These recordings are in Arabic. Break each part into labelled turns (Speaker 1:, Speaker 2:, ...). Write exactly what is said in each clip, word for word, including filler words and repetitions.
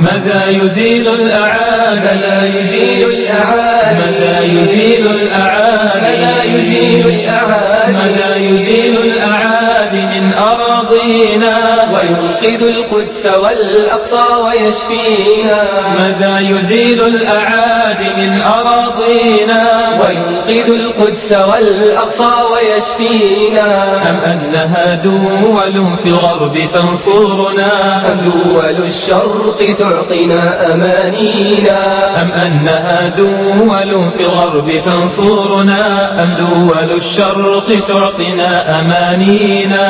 Speaker 1: ماذا يزيل الأعادي
Speaker 2: ماذا يزيل الأعادي
Speaker 1: ماذا يزيل الأعادي
Speaker 2: ماذا يزيل الأعادي
Speaker 1: ماذا يزيل الأعادي من أراضينا
Speaker 2: وينقذ القدس والأقصى ويشفينا
Speaker 1: ماذا يزيل الأعادي من أراضينا
Speaker 2: وينقذ القدس والأقصى ويشفينا
Speaker 1: أم أنها دول في الغرب تنصرنا
Speaker 2: أم دول الشرق تعطينا أمانينا
Speaker 1: أم أنها دول في الغرب تنصرنا أم دول الشرق تعطينا أمانينا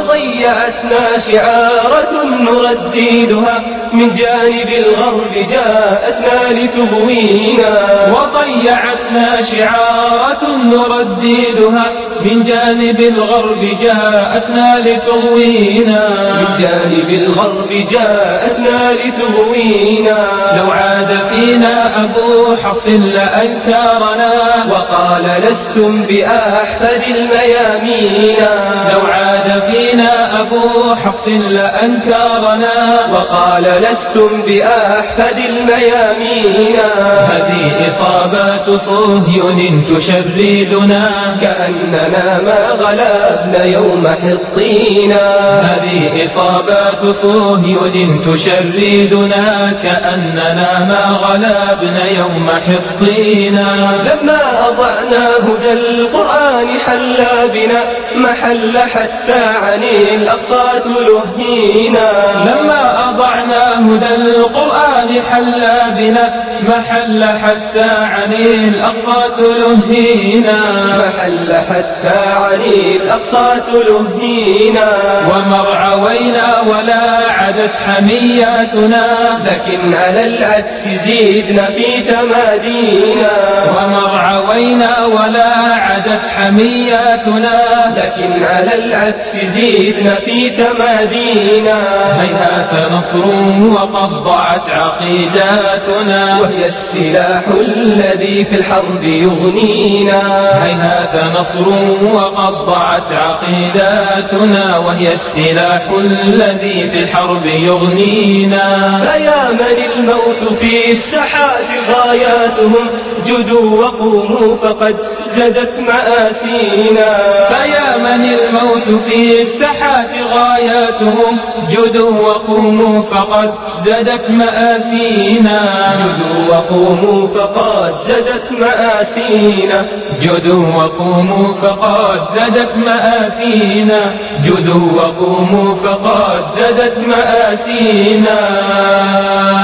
Speaker 2: وضيعتنا شعارة نرددها من جانب الغرب جاءتنا لتغوينا
Speaker 1: وضيعتنا شعارة نرددها من جانب الغرب جاءتنا لتغوينا
Speaker 2: من جانب الغرب جاءتنا لتغوينا
Speaker 1: لو عاد فينا أبو حفص لأنكرنا
Speaker 2: وقال لستم بأحفد الميامين
Speaker 1: لو عاد فينا أبو حفص لأنكرنا
Speaker 2: وقال لستم بأحفد الميامين
Speaker 1: هذه إصابات صهيون تشردنا
Speaker 2: كأننا ما غلبنا يوم حطينا
Speaker 1: هذه إصابات صهيون تشردنا كأننا ما غلبنا يوم حطينا
Speaker 2: لما أضعنا هدى القرآن حل بنا محل حتى عن الأقصى تلهينا
Speaker 1: لما أضعنا هدى القرآن حل بنا محل حتى عن الأقصى تلهينا
Speaker 2: محل حتى عن الأقصى تلهينا
Speaker 1: ومرعوينا ولا عدت حمياتنا
Speaker 2: لكن على العكس زيدنا في تمادينا
Speaker 1: ومرعوينا ولا عدت حمياتنا
Speaker 2: لكن على العكس زيدنا في تمادينا
Speaker 1: هيهات نصر وقد ضاعت عقيداتنا
Speaker 2: وهي السلاح الذي في الحرب يغنينا
Speaker 1: هيهات نصر وقد ضاعت عقيداتنا وهي السلاح الذي في الحرب يغنينا
Speaker 2: فيا من الموت في السحات غاياتهم جدوا وقوموا فقد زدت مآسينا
Speaker 1: فيا من الموت في السحات غاياتهم جدوا وقوموا فقد زدت مآسينا
Speaker 2: جدوا وقوموا فقد زدت مآسينا
Speaker 1: جدوا وقوموا فقد زدت مآسينا جدوا وقوموا فقد زدت مآسينا